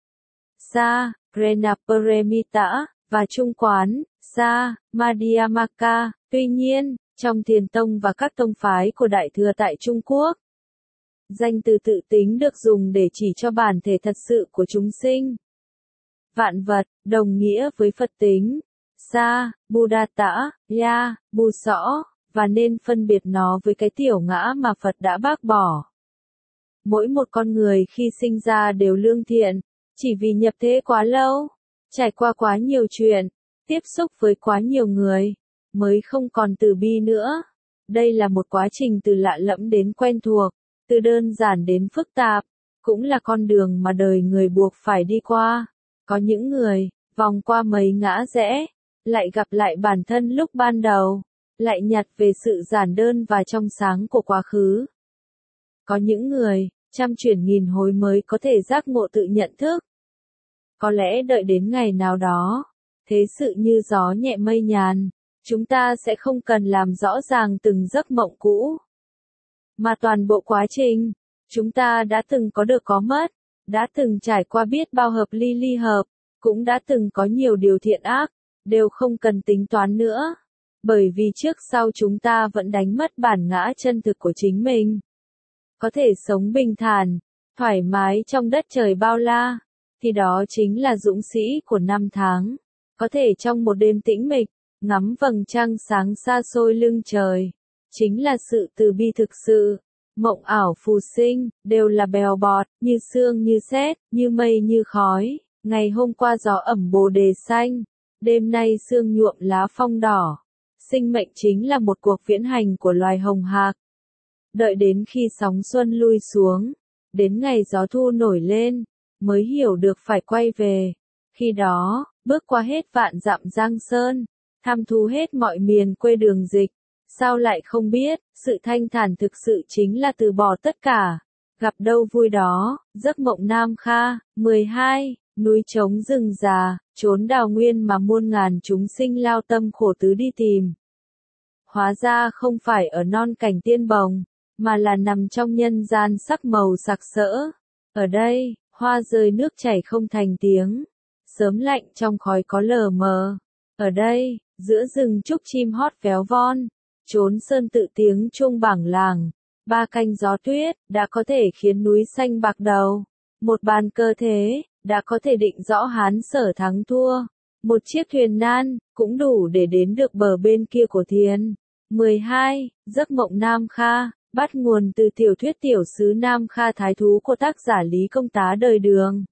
Sa, Prenaparamita, và trung quán, Sa, Madhyamaka, tuy nhiên, trong Thiền Tông và các tông phái của Đại Thừa tại Trung Quốc, danh từ tự tính được dùng để chỉ cho bản thể thật sự của chúng sinh. Vạn vật, đồng nghĩa với Phật tính, Sa, Buddhata, Ya, Bu Sõ, và nên phân biệt nó với cái tiểu ngã mà Phật đã bác bỏ. Mỗi một con người khi sinh ra đều lương thiện, chỉ vì nhập thế quá lâu, trải qua quá nhiều chuyện, tiếp xúc với quá nhiều người, mới không còn từ bi nữa. Đây là một quá trình từ lạ lẫm đến quen thuộc, từ đơn giản đến phức tạp, cũng là con đường mà đời người buộc phải đi qua. Có những người, vòng qua mấy ngã rẽ, lại gặp lại bản thân lúc ban đầu, lại nhặt về sự giản đơn và trong sáng của quá khứ. Có những người, trăm chuyển nghìn hối mới có thể giác ngộ tự nhận thức. Có lẽ đợi đến ngày nào đó, thế sự như gió nhẹ mây nhàn, chúng ta sẽ không cần làm rõ ràng từng giấc mộng cũ. Mà toàn bộ quá trình, chúng ta đã từng có được có mất, đã từng trải qua biết bao hợp ly ly hợp, cũng đã từng có nhiều điều thiện ác, đều không cần tính toán nữa. Bởi vì trước sau chúng ta vẫn đánh mất bản ngã chân thực của chính mình. Có thể sống bình thản, thoải mái trong đất trời bao la, thì đó chính là dũng sĩ của năm tháng. Có thể trong một đêm tĩnh mịch, ngắm vầng trăng sáng xa xôi lưng trời, chính là sự từ bi thực sự. Mộng ảo phù sinh, đều là bèo bọt, như sương như sét, như mây như khói. Ngày hôm qua gió ẩm bồ đề xanh, đêm nay sương nhuộm lá phong đỏ. Sinh mệnh chính là một cuộc viễn hành của loài hồng hạc. Đợi đến khi sóng xuân lui xuống, đến ngày gió thu nổi lên, mới hiểu được phải quay về. Khi đó, bước qua hết vạn dặm giang sơn, thăm thú hết mọi miền quê đường dịch, sao lại không biết, sự thanh thản thực sự chính là từ bỏ tất cả. Gặp đâu vui đó, giấc mộng Nam Kha. 12. Núi trống rừng già, chốn đào nguyên mà muôn ngàn chúng sinh lao tâm khổ tứ đi tìm. Hóa ra không phải ở non cảnh tiên bồng, mà là nằm trong nhân gian sắc màu sặc sỡ. Ở đây, hoa rơi nước chảy không thành tiếng, sớm lạnh trong khói có lờ mờ. Ở đây, giữa rừng trúc chim hót véo von, trốn sơn tự tiếng chuông bảng làng, 3 canh gió tuyết, đã có thể khiến núi xanh bạc đầu. Một bàn cờ thế, đã có thể định rõ Hán Sở thắng thua. Một chiếc thuyền nan, cũng đủ để đến được bờ bên kia của thiên. 12. Giấc mộng Nam Kha, bắt nguồn từ tiểu thuyết Tiểu sứ Nam Kha Thái Thú của tác giả Lý Công Tá đời Đường.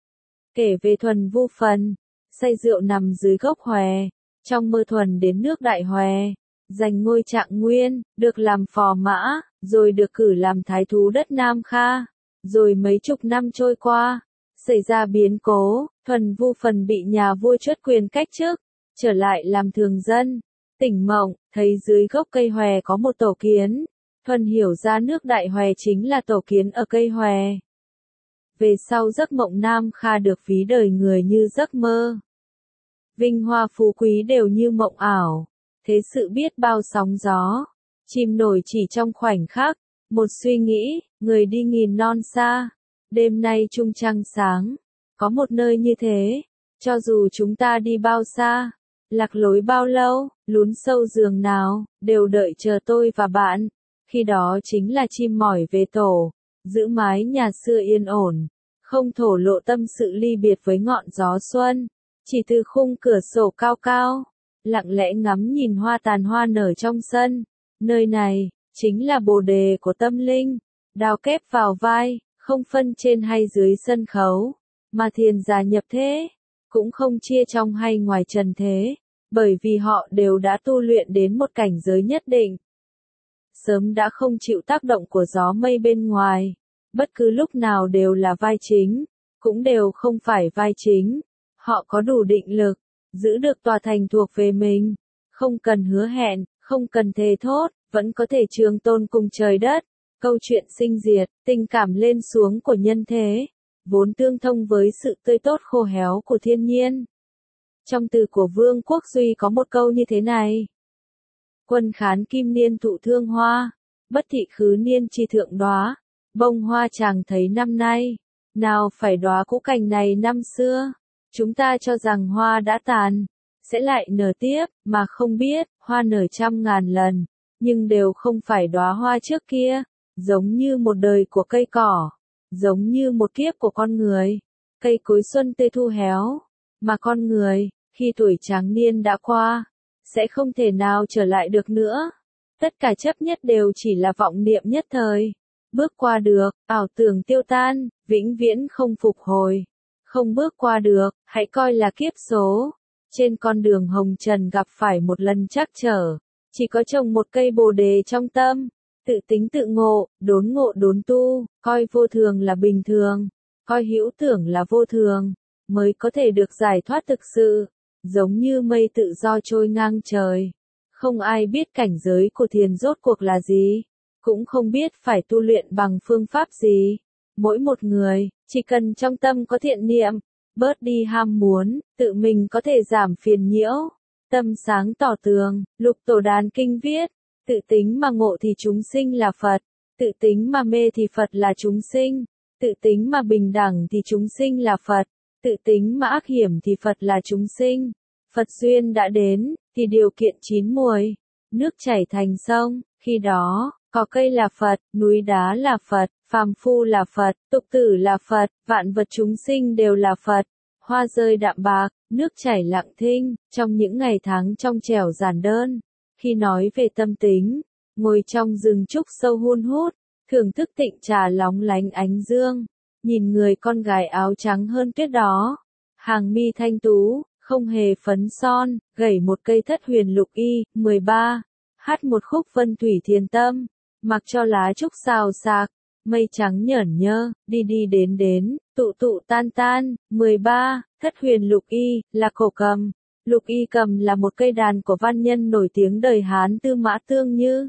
Kể về Thuần Vu Phần, say rượu nằm dưới gốc hòe, trong mơ Thuần đến nước Đại Hòe, giành ngôi Trạng Nguyên, được làm phò mã, rồi được cử làm thái thú đất Nam Kha. Rồi mấy chục năm trôi qua, xảy ra biến cố, Thuần Vu Phần bị nhà vua truất quyền cách chức, trở lại làm thường dân. Tỉnh mộng, thấy dưới gốc cây hòe có một tổ kiến. Thuần hiểu ra nước Đại Hòe chính là tổ kiến ở cây hòe. Về sau giấc mộng Nam Kha được ví đời người như giấc mơ. Vinh hoa phú quý đều như mộng ảo. Thế sự biết bao sóng gió. Chìm nổi chỉ trong khoảnh khắc. Một suy nghĩ, người đi nghìn non xa. Đêm nay trung trăng sáng. Có một nơi như thế. Cho dù chúng ta đi bao xa, lạc lối bao lâu, lún sâu giường nào, đều đợi chờ tôi và bạn. Khi đó chính là chim mỏi về tổ, giữ mái nhà xưa yên ổn, không thổ lộ tâm sự ly biệt với ngọn gió xuân. Chỉ từ khung cửa sổ cao cao, lặng lẽ ngắm nhìn hoa tàn hoa nở trong sân. Nơi này, chính là bồ đề của tâm linh, đao kép vào vai, không phân trên hay dưới sân khấu, mà thiền giả nhập thế, cũng không chia trong hay ngoài trần thế, bởi vì họ đều đã tu luyện đến một cảnh giới nhất định. Sớm đã không chịu tác động của gió mây bên ngoài, bất cứ lúc nào đều là vai chính, cũng đều không phải vai chính. Họ có đủ định lực, giữ được tòa thành thuộc về mình, không cần hứa hẹn, không cần thề thốt, vẫn có thể trường tồn cùng trời đất. Câu chuyện sinh diệt, tình cảm lên xuống của nhân thế, vốn tương thông với sự tươi tốt khô héo của thiên nhiên. Trong từ của Vương Quốc Duy có một câu như thế này. Quân khán kim niên thụ thương hoa, bất thị khứ niên chi thượng đóa, bông hoa chàng thấy năm nay, nào phải đóa cũ cành này năm xưa. Chúng ta cho rằng hoa đã tàn, sẽ lại nở tiếp, mà không biết, hoa nở trăm ngàn lần, nhưng đều không phải đóa hoa trước kia, giống như một đời của cây cỏ, giống như một kiếp của con người. Cây cối xuân tươi thu héo, mà con người, khi tuổi tráng niên đã qua, sẽ không thể nào trở lại được nữa. Tất cả chấp nhất đều chỉ là vọng niệm nhất thời. Bước qua được, ảo tưởng tiêu tan, vĩnh viễn không phục hồi. Không bước qua được, hãy coi là kiếp số. Trên con đường hồng trần gặp phải một lần trắc trở, chỉ có trồng một cây bồ đề trong tâm, tự tính tự ngộ đốn tu, coi vô thường là bình thường, coi hữu tưởng là vô thường, mới có thể được giải thoát thực sự. Giống như mây tự do trôi ngang trời, không ai biết cảnh giới của thiền rốt cuộc là gì, cũng không biết phải tu luyện bằng phương pháp gì. Mỗi một người, chỉ cần trong tâm có thiện niệm, bớt đi ham muốn, tự mình có thể giảm phiền nhiễu, tâm sáng tỏ tường. Lục Tổ Đàn Kinh viết, tự tính mà ngộ thì chúng sinh là Phật, tự tính mà mê thì Phật là chúng sinh, tự tính mà bình đẳng thì chúng sinh là Phật, tự tính mà ác hiểm thì Phật là chúng sinh. Phật duyên đã đến, thì điều kiện chín muồi, nước chảy thành sông, khi đó, cỏ cây là Phật, núi đá là Phật, phàm phu là Phật, tục tử là Phật, vạn vật chúng sinh đều là Phật. Hoa rơi đạm bạc, nước chảy lặng thinh, trong những ngày tháng trong trẻo giản đơn. Khi nói về tâm tính, ngồi trong rừng trúc sâu hun hút, thưởng thức tịnh trà lóng lánh ánh dương, nhìn người con gái áo trắng hơn tuyết đó, hàng mi thanh tú, không hề phấn son, gảy một cây thất huyền lục y. 13. Hát một khúc vân thủy thiền tâm, mặc cho lá trúc xào xạc, mây trắng nhởn nhơ, đi đi đến, tụ tụ tan tan. 13. Thất huyền lục y, là cổ cầm. Lục y cầm là một cây đàn của văn nhân nổi tiếng đời Hán Tư Mã Tương Như.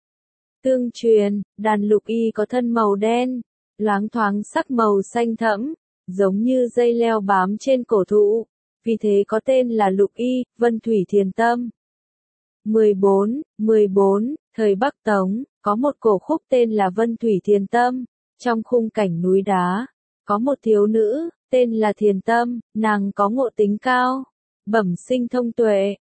Tương truyền, đàn lục y có thân màu đen, loáng thoáng sắc màu xanh thẫm, giống như dây leo bám trên cổ thụ, vì thế có tên là lục y, vân thủy thiền tâm. 14. Thời Bắc Tống, có một cổ khúc tên là Vân Thủy Thiền Tâm. Trong khung cảnh núi đá, có một thiếu nữ, tên là Thiền Tâm, nàng có ngộ tính cao, bẩm sinh thông tuệ,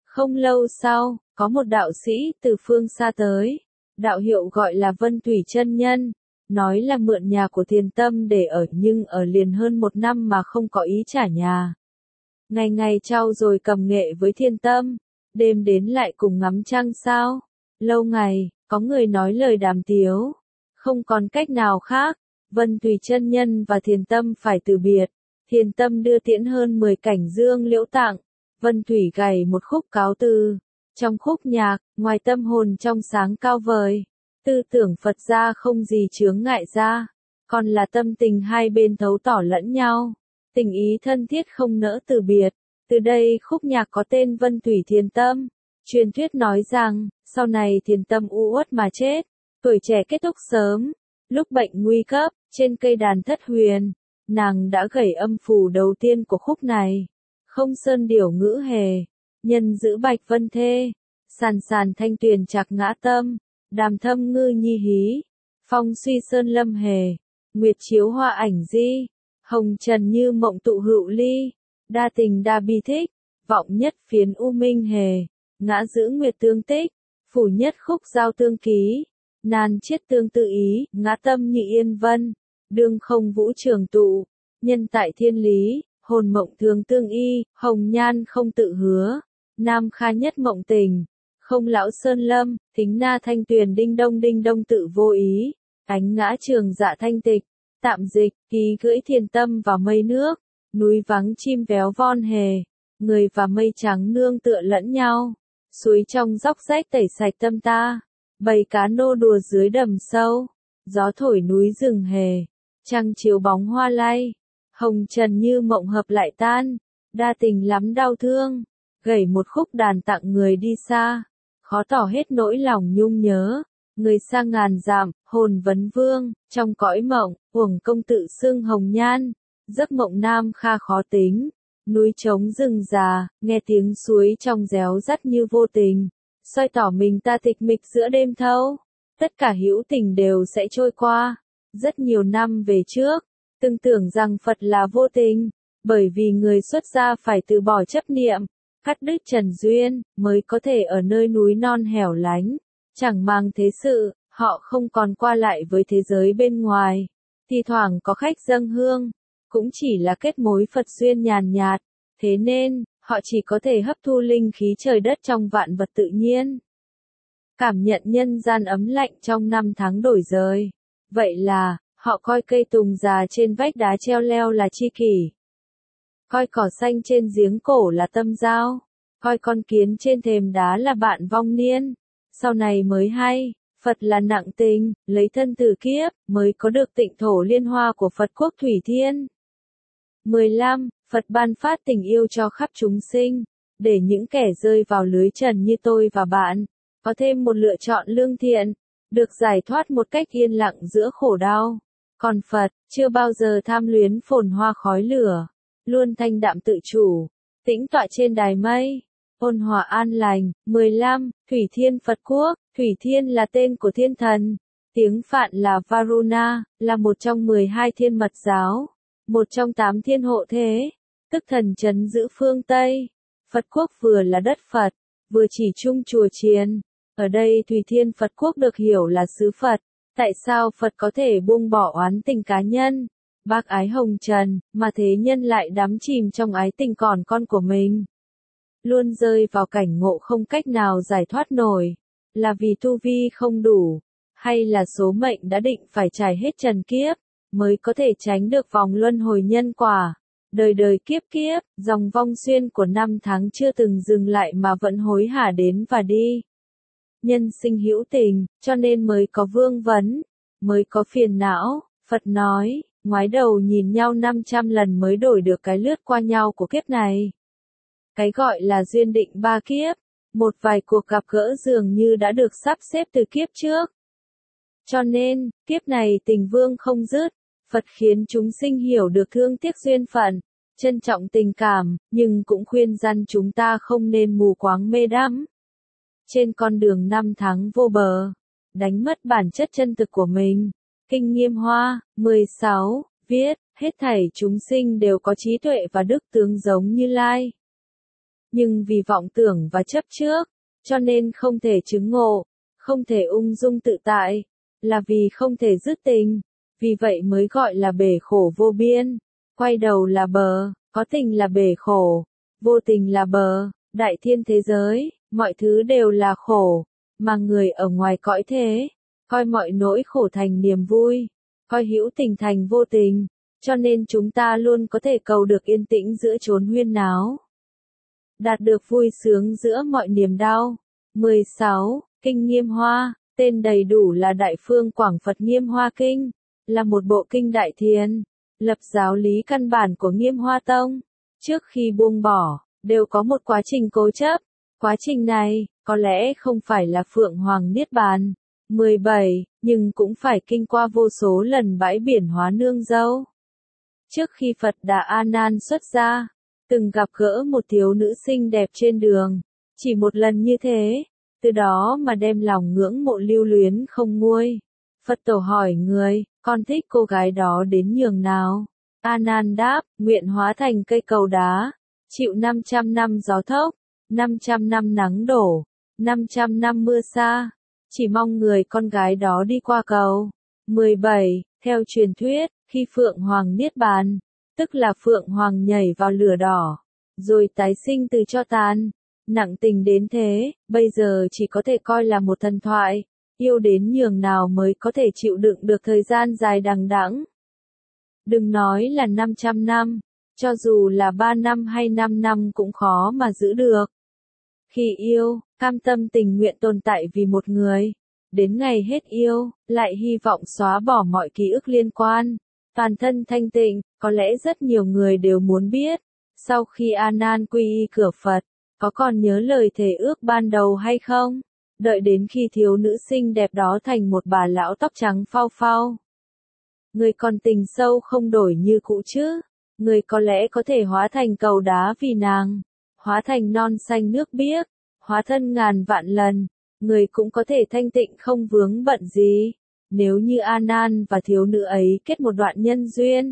Không lâu sau, có một đạo sĩ từ phương xa tới, đạo hiệu gọi là Vân Thủy Chân Nhân, nói là mượn nhà của Thiền Tâm để ở nhưng ở liền hơn 1 năm mà không có ý trả nhà. Ngày ngày trau dồi cầm nghệ với Thiền Tâm, đêm đến lại cùng ngắm trăng sao. Lâu ngày, có người nói lời đàm tiếu, không còn cách nào khác, Vân Thủy Chân Nhân và Thiền Tâm phải từ biệt. Thiền Tâm đưa tiễn hơn 10 cảnh dương liễu tặng, Vân Thủy gảy một khúc cáo từ. Trong khúc nhạc, ngoài tâm hồn trong sáng cao vời, tư tưởng Phật gia không gì chướng ngại ra, còn là tâm tình hai bên thấu tỏ lẫn nhau, tình ý thân thiết không nỡ từ biệt. Từ đây khúc nhạc có tên Vân Thủy Thiền Tâm. Truyền thuyết nói rằng, sau này Thiền Tâm u uất mà chết, tuổi trẻ kết thúc sớm, lúc bệnh nguy cấp, trên cây đàn thất huyền, nàng đã gảy âm phủ đầu tiên của khúc này. Không sơn điểu ngữ hề, nhân giữ bạch vân thê, sàn sàn thanh tuyền trạc ngã tâm, đàm thâm ngư nhi hí, phong suy sơn lâm hề, nguyệt chiếu hoa ảnh di, hồng trần như mộng tụ hữu ly, đa tình đa bi thích, vọng nhất phiến u minh hề, ngã giữ nguyệt tương tích, phủ nhất khúc giao tương ký, nan chiết tương tự ý, ngã tâm như yên vân, đương không vũ trường tụ, nhân tại thiên lý, hồn mộng thường tương y, hồng nhan không tự hứa, nam kha nhất mộng tình, không lão sơn lâm, thính na thanh tuyền đinh đông tự vô ý, ánh ngã trường dạ thanh tịch, tạm dịch, ký gửi Thiền Tâm vào mây nước, núi vắng chim véo von hề, người và mây trắng nương tựa lẫn nhau, suối trong dốc rách tẩy sạch tâm ta, bầy cá nô đùa dưới đầm sâu, gió thổi núi rừng hề, trăng chiếu bóng hoa lay, hồng trần như mộng hợp lại tan, đa tình lắm đau thương, gảy một khúc đàn tặng người đi xa, khó tỏ hết nỗi lòng nhung nhớ, người xa ngàn dặm, hồn vấn vương, trong cõi mộng, uổng công tự xưng hồng nhan, giấc mộng nam kha khó tính, núi trống rừng già, nghe tiếng suối trong réo rắt như vô tình, soi tỏ mình ta tịch mịch giữa đêm thâu, tất cả hữu tình đều sẽ trôi qua. Rất nhiều năm về trước, từng tưởng rằng Phật là vô tình, bởi vì người xuất gia phải từ bỏ chấp niệm, cắt đứt trần duyên, mới có thể ở nơi núi non hẻo lánh, chẳng mang thế sự, họ không còn qua lại với thế giới bên ngoài, thi thoảng có khách dâng hương, cũng chỉ là kết mối Phật duyên nhàn nhạt, thế nên, họ chỉ có thể hấp thu linh khí trời đất trong vạn vật tự nhiên. Cảm nhận nhân gian ấm lạnh trong năm tháng đổi rời. Vậy là, họ coi cây tùng già trên vách đá treo leo là tri kỷ. Coi cỏ xanh trên giếng cổ là tâm giao. Coi con kiến trên thềm đá là bạn vong niên. Sau này mới hay, Phật là nặng tình, lấy thân từ kiếp, mới có được tịnh thổ liên hoa của Phật quốc Thủy Thiên. 15. Phật ban phát tình yêu cho khắp chúng sinh, để những kẻ rơi vào lưới trần như tôi và bạn, có thêm một lựa chọn lương thiện, được giải thoát một cách yên lặng giữa khổ đau. Còn Phật, chưa bao giờ tham luyến phồn hoa khói lửa, luôn thanh đạm tự chủ, tĩnh tọa trên đài mây, ôn hòa an lành. 15. Thủy Thiên Phật Quốc. Thủy Thiên là tên của thiên thần, tiếng Phạn là Varuna, là một trong 12 thiên mật giáo, một trong 8 thiên hộ thế, tức thần trấn giữ phương Tây. Phật Quốc vừa là đất Phật, vừa chỉ chung chùa chiền. Ở đây Thủy Thiên Phật Quốc được hiểu là xứ Phật. Tại sao Phật có thể buông bỏ oán tình cá nhân, bác ái hồng trần, mà thế nhân lại đắm chìm trong ái tình còn con của mình? Luôn rơi vào cảnh ngộ không cách nào giải thoát nổi, là vì tu vi không đủ, hay là số mệnh đã định phải trải hết trần kiếp, mới có thể tránh được vòng luân hồi nhân quả. Đời đời kiếp kiếp, dòng vong xuyên của năm tháng chưa từng dừng lại mà vẫn hối hả đến và đi. Nhân sinh hữu tình, cho nên mới có vương vấn, mới có phiền não. Phật nói, ngoái đầu nhìn nhau 500 lần mới đổi được cái lướt qua nhau của kiếp này. Cái gọi là duyên định 3 kiếp, một vài cuộc gặp gỡ dường như đã được sắp xếp từ kiếp trước. Cho nên, kiếp này tình vương không dứt, Phật khiến chúng sinh hiểu được thương tiếc duyên phận, trân trọng tình cảm, nhưng cũng khuyên răn chúng ta không nên mù quáng mê đắm. Trên con đường năm tháng vô bờ, đánh mất bản chất chân thực của mình. Kinh Nghiêm Hoa, 16, viết, hết thảy chúng sinh đều có trí tuệ và đức tướng giống Như Lai. nhưng vì vọng tưởng và chấp trước, cho nên không thể chứng ngộ, không thể ung dung tự tại, là vì không thể dứt tình, vì vậy mới gọi là bể khổ vô biên, quay đầu là bờ, có tình là bể khổ, vô tình là bờ, đại thiên thế giới, mọi thứ đều là khổ, mà người ở ngoài cõi thế, coi mọi nỗi khổ thành niềm vui, coi hữu tình thành vô tình, cho nên chúng ta luôn có thể cầu được yên tĩnh giữa chốn huyên náo, đạt được vui sướng giữa mọi niềm đau. 16. Kinh Nghiêm Hoa, tên đầy đủ là Đại Phương Quảng Phật Nghiêm Hoa Kinh, là một bộ kinh đại thiền, lập giáo lý căn bản của Nghiêm Hoa Tông. Trước khi buông bỏ, đều có một quá trình cố chấp. Quá trình này, có lẽ không phải là Phượng Hoàng Niết Bàn. 17. Nhưng cũng phải kinh qua vô số lần bãi biển hóa nương dâu. Trước khi Phật Đà A Nan xuất gia, từng gặp gỡ một thiếu nữ xinh đẹp trên đường, chỉ một lần như thế, từ đó mà đem lòng ngưỡng mộ lưu luyến không nguôi. Phật tổ hỏi người, con thích cô gái đó đến nhường nào? A Nan đáp, nguyện hóa thành cây cầu đá, chịu 500 năm gió thốc, 500 năm nắng đổ, 500 năm mưa xa, chỉ mong người con gái đó đi qua cầu. 17. Theo truyền thuyết, khi Phượng Hoàng Niết Bàn, tức là Phượng Hoàng nhảy vào lửa đỏ, rồi tái sinh từ tro tàn, nặng tình đến thế, bây giờ chỉ có thể coi là một thần thoại, yêu đến nhường nào mới có thể chịu đựng được thời gian dài đằng đẵng. Đừng nói là 500 năm, cho dù là 3 năm hay 5 năm cũng khó mà giữ được. Khi yêu, cam tâm tình nguyện tồn tại vì một người, đến ngày hết yêu, lại hy vọng xóa bỏ mọi ký ức liên quan, toàn thân thanh tịnh, có lẽ rất nhiều người đều muốn biết, sau khi A Nan quy y cửa Phật, có còn nhớ lời thề ước ban đầu hay không? Đợi đến khi thiếu nữ xinh đẹp đó thành một bà lão tóc trắng phau phau. Người còn tình sâu không đổi như cũ chứ? Người có lẽ có thể hóa thành cầu đá vì nàng, hóa thành non xanh nước biếc, hóa thân ngàn vạn lần, người cũng có thể thanh tịnh không vướng bận gì. Nếu như A Nan và thiếu nữ ấy kết một đoạn nhân duyên,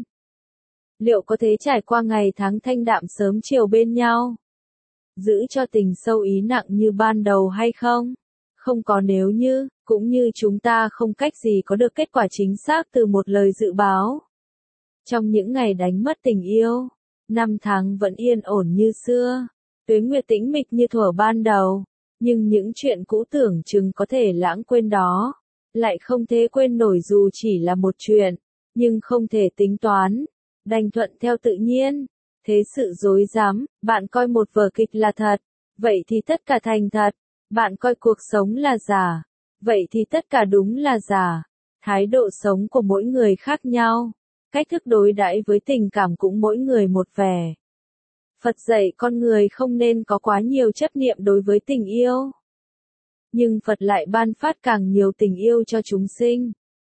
liệu có thể trải qua ngày tháng thanh đạm sớm chiều bên nhau? Giữ cho tình sâu ý nặng như ban đầu hay không? Không có nếu như, cũng như chúng ta không cách gì có được kết quả chính xác từ một lời dự báo. Trong những ngày đánh mất tình yêu, năm tháng vẫn yên ổn như xưa, tuế nguyệt tĩnh mịch như thuở ban đầu, nhưng những chuyện cũ tưởng chừng có thể lãng quên đó, lại không thể quên nổi dù chỉ là một chuyện, nhưng không thể tính toán, đành thuận theo tự nhiên. Thế sự dối rắm, bạn coi một vở kịch là thật, vậy thì tất cả thành thật, bạn coi cuộc sống là giả, vậy thì tất cả đúng là giả. Thái độ sống của mỗi người khác nhau, cách thức đối đãi với tình cảm cũng mỗi người một vẻ. Phật dạy con người không nên có quá nhiều chấp niệm đối với tình yêu. Nhưng Phật lại ban phát càng nhiều tình yêu cho chúng sinh,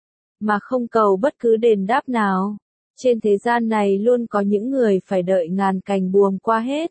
mà không cầu bất cứ đền đáp nào. Trên thế gian này luôn có những người phải đợi ngàn cành buồm qua hết,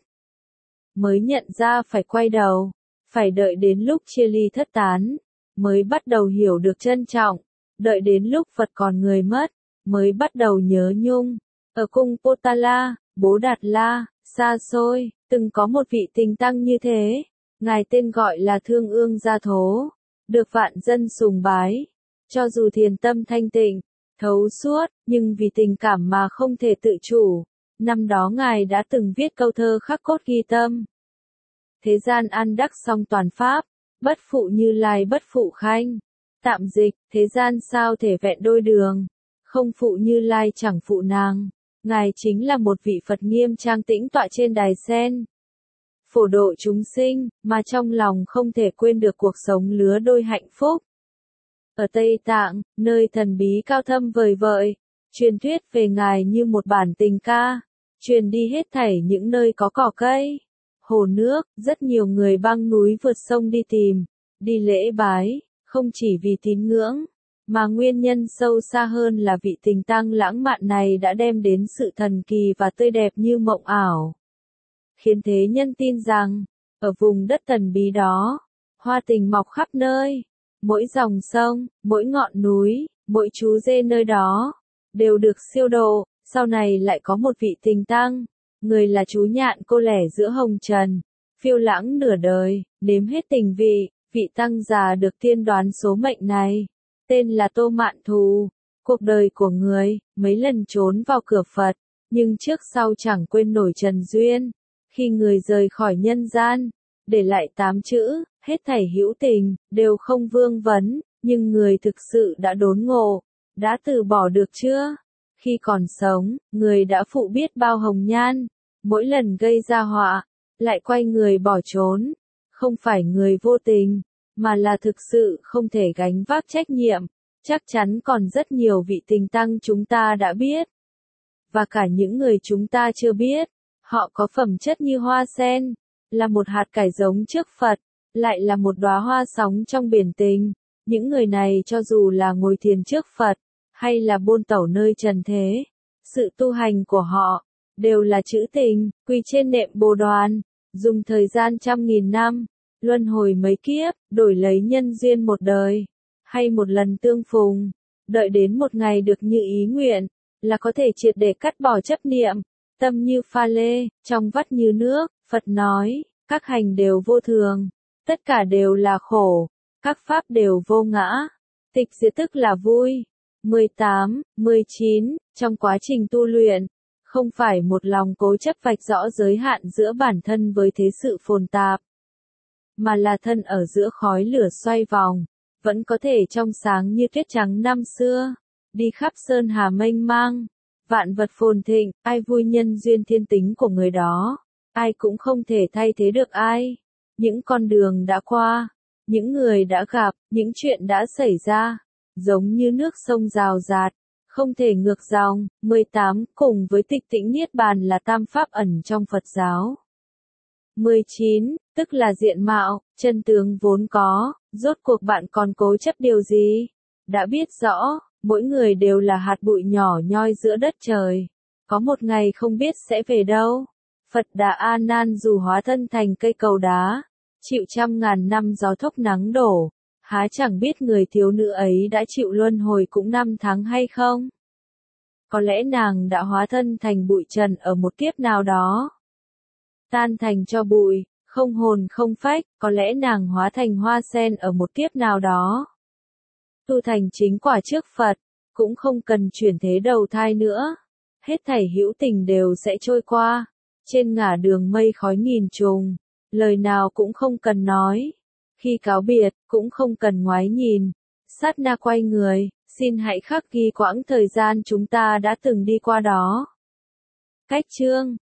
mới nhận ra phải quay đầu, phải đợi đến lúc chia ly thất tán, mới bắt đầu hiểu được trân trọng, đợi đến lúc Phật còn người mất, mới bắt đầu nhớ nhung. Ở cung Potala, Bố Đạt La, xa xôi, từng có một vị tình tăng như thế, ngài tên gọi là Thương Ương Gia Thố, được vạn dân sùng bái, cho dù thiền tâm thanh tịnh, thấu suốt, nhưng vì tình cảm mà không thể tự chủ. Năm đó ngài đã từng viết câu thơ khắc cốt ghi tâm. Thế gian an đắc song toàn pháp, bất phụ Như Lai bất phụ Khanh. Tạm dịch, thế gian sao thể vẹn đôi đường, không phụ Như Lai chẳng phụ nàng. Ngài chính là một vị Phật nghiêm trang tĩnh tọa trên đài sen, phổ độ chúng sinh, mà trong lòng không thể quên được cuộc sống lứa đôi hạnh phúc. Ở Tây Tạng, nơi thần bí cao thâm vời vợi, truyền thuyết về ngài như một bản tình ca, truyền đi hết thảy những nơi có cỏ cây, hồ nước, rất nhiều người băng núi vượt sông đi tìm, đi lễ bái, không chỉ vì tín ngưỡng, mà nguyên nhân sâu xa hơn là vị tình tăng lãng mạn này đã đem đến sự thần kỳ và tươi đẹp như mộng ảo, khiến thế nhân tin rằng, ở vùng đất thần bí đó, hoa tình mọc khắp nơi. Mỗi dòng sông, mỗi ngọn núi, mỗi chú dê nơi đó, đều được siêu độ. Sau này lại có một vị tình tăng, người là chú nhạn cô lẻ giữa hồng trần, phiêu lãng nửa đời, nếm hết tình vị, vị tăng già được tiên đoán số mệnh này. Tên là Tô Mạn Thù. Cuộc đời của người, mấy lần trốn vào cửa Phật, nhưng trước sau chẳng quên nổi trần duyên. Khi người rời khỏi nhân gian, để lại 8 chữ, hết thảy hữu tình, đều không vương vấn, nhưng người thực sự đã đốn ngộ, đã từ bỏ được chưa? Khi còn sống, người đã phụ biết bao hồng nhan, mỗi lần gây ra họa, lại quay người bỏ trốn. Không phải người vô tình, mà là thực sự không thể gánh vác trách nhiệm. Chắc chắn còn rất nhiều vị tình tăng chúng ta đã biết. Và cả những người chúng ta chưa biết, họ có phẩm chất như hoa sen, là một hạt cải giống trước Phật, lại là một đóa hoa sóng trong biển tình. Những người này cho dù là ngồi thiền trước Phật, hay là bôn tẩu nơi trần thế, sự tu hành của họ, đều là trữ tình, quy trên nệm Bồ Đoàn, dùng thời gian trăm nghìn năm, luân hồi mấy kiếp, đổi lấy nhân duyên một đời, hay một lần tương phùng, đợi đến một ngày được như ý nguyện, là có thể triệt để cắt bỏ chấp niệm, tâm như pha lê, trong vắt như nước. Phật nói, các hành đều vô thường, tất cả đều là khổ, các pháp đều vô ngã, tịch diệt tức là vui. 18, 19, trong quá trình tu luyện, không phải một lòng cố chấp vạch rõ giới hạn giữa bản thân với thế sự phồn tạp, mà là thân ở giữa khói lửa xoay vòng, vẫn có thể trong sáng như tuyết trắng năm xưa, đi khắp sơn hà mênh mang, vạn vật phồn thịnh, ai vui nhân duyên thiên tính của người đó, ai cũng không thể thay thế được ai. Những con đường đã qua, những người đã gặp, những chuyện đã xảy ra, giống như nước sông rào rạt, không thể ngược dòng. 18, cùng với tịch tĩnh niết bàn là tam pháp ẩn trong Phật giáo. 19, tức là diện mạo, chân tướng vốn có, rốt cuộc bạn còn cố chấp điều gì? Đã biết rõ, mỗi người đều là hạt bụi nhỏ nhoi giữa đất trời, có một ngày không biết sẽ về đâu. Phật Đà A Nan dù hóa thân thành cây cầu đá, chịu trăm ngàn năm gió thốc nắng đổ, há chẳng biết người thiếu nữ ấy đã chịu luân hồi cũng 5 tháng hay không? Có lẽ nàng đã hóa thân thành bụi trần ở một kiếp nào đó, tan thành cho bụi, không hồn không phách. Có lẽ nàng hóa thành hoa sen ở một kiếp nào đó, tu thành chính quả trước Phật, cũng không cần chuyển thế đầu thai nữa. Hết thảy hữu tình đều sẽ trôi qua, trên ngả đường mây khói nghìn trùng, lời nào cũng không cần nói. Khi cáo biệt, cũng không cần ngoái nhìn, sát na quay người, xin hãy khắc ghi quãng thời gian chúng ta đã từng đi qua đó. Cách chương